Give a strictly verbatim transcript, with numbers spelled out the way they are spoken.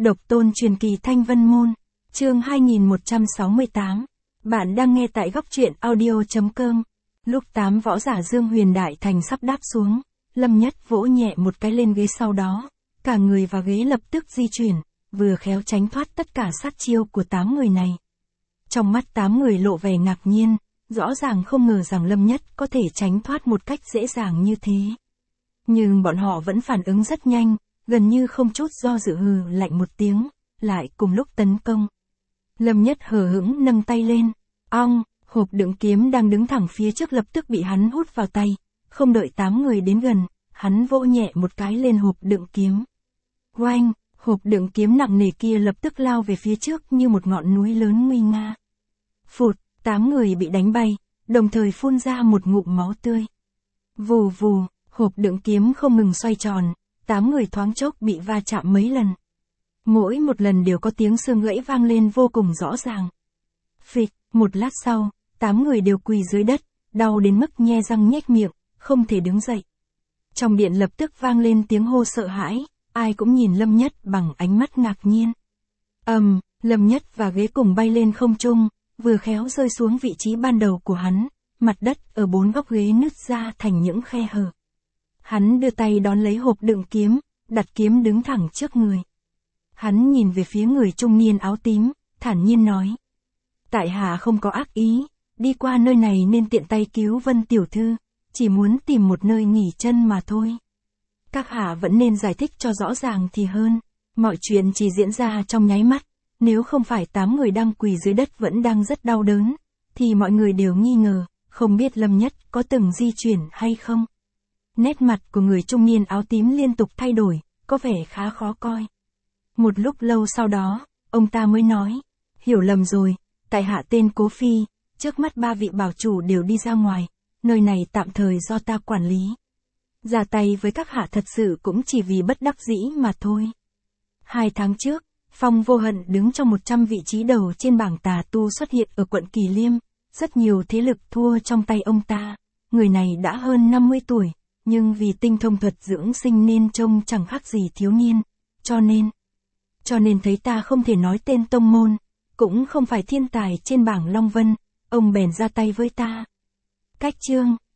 Độc tôn truyền kỳ Thanh Vân Môn, chương hai nghìn một trăm sáu mươi tám. Bạn đang nghe tại góc truyện audio.com. Lúc tám võ giả Dương Huyền Đại Thành sắp đáp xuống, Lâm Nhất vỗ nhẹ một cái lên ghế, sau đó, cả người và ghế lập tức di chuyển, vừa khéo tránh thoát tất cả sát chiêu của tám người này. Trong mắt tám người lộ vẻ ngạc nhiên, rõ ràng không ngờ rằng Lâm Nhất có thể tránh thoát một cách dễ dàng như thế. Nhưng bọn họ vẫn phản ứng rất nhanh, gần như không chút do dự hừ lạnh một tiếng, lại cùng lúc tấn công. Lâm Nhất hờ hững nâng tay lên, ong, hộp đựng kiếm đang đứng thẳng phía trước lập tức bị hắn hút vào tay, không đợi tám người đến gần, hắn vỗ nhẹ một cái lên hộp đựng kiếm. Oanh, hộp đựng kiếm nặng nề kia lập tức lao về phía trước như một ngọn núi lớn nguy nga. Phụt, tám người bị đánh bay, đồng thời phun ra một ngụm máu tươi. Vù vù, hộp đựng kiếm không ngừng xoay tròn, tám người thoáng chốc bị va chạm mấy lần. Mỗi một lần đều có tiếng xương gãy vang lên vô cùng rõ ràng. Phịch, một lát sau, tám người đều quỳ dưới đất, đau đến mức nhe răng nhếch miệng, không thể đứng dậy. Trong điện lập tức vang lên tiếng hô sợ hãi, ai cũng nhìn Lâm Nhất bằng ánh mắt ngạc nhiên. Ầm, um, Lâm Nhất và ghế cùng bay lên không trung, vừa khéo rơi xuống vị trí ban đầu của hắn, mặt đất ở bốn góc ghế nứt ra thành những khe hở. Hắn đưa tay đón lấy hộp đựng kiếm, đặt kiếm đứng thẳng trước người. Hắn nhìn về phía người trung niên áo tím, thản nhiên nói. Tại hạ không có ác ý, đi qua nơi này nên tiện tay cứu Vân tiểu thư, chỉ muốn tìm một nơi nghỉ chân mà thôi. Các hạ vẫn nên giải thích cho rõ ràng thì hơn, mọi chuyện chỉ diễn ra trong nháy mắt, nếu không phải tám người đang quỳ dưới đất vẫn đang rất đau đớn, thì mọi người đều nghi ngờ, không biết Lâm Nhất có từng di chuyển hay không. Nét mặt của người trung niên áo tím liên tục thay đổi, có vẻ khá khó coi. Một lúc lâu sau đó, ông ta mới nói, hiểu lầm rồi, tại hạ tên Cố Phi, trước mắt ba vị bảo chủ đều đi ra ngoài, nơi này tạm thời do ta quản lý. Ra tay với các hạ thật sự cũng chỉ vì bất đắc dĩ mà thôi. Hai tháng trước, Phong Vô Hận đứng trong một trăm vị trí đầu trên bảng tà tu xuất hiện ở quận Kỳ Liêm, rất nhiều thế lực thua trong tay ông ta, người này đã hơn năm mươi tuổi. Nhưng vì tinh thông thuật dưỡng sinh nên trông chẳng khác gì thiếu niên, cho nên, cho nên thấy ta không thể nói tên tông môn, cũng không phải thiên tài trên bảng Long Vân, ông bèn ra tay với ta. Cách chương,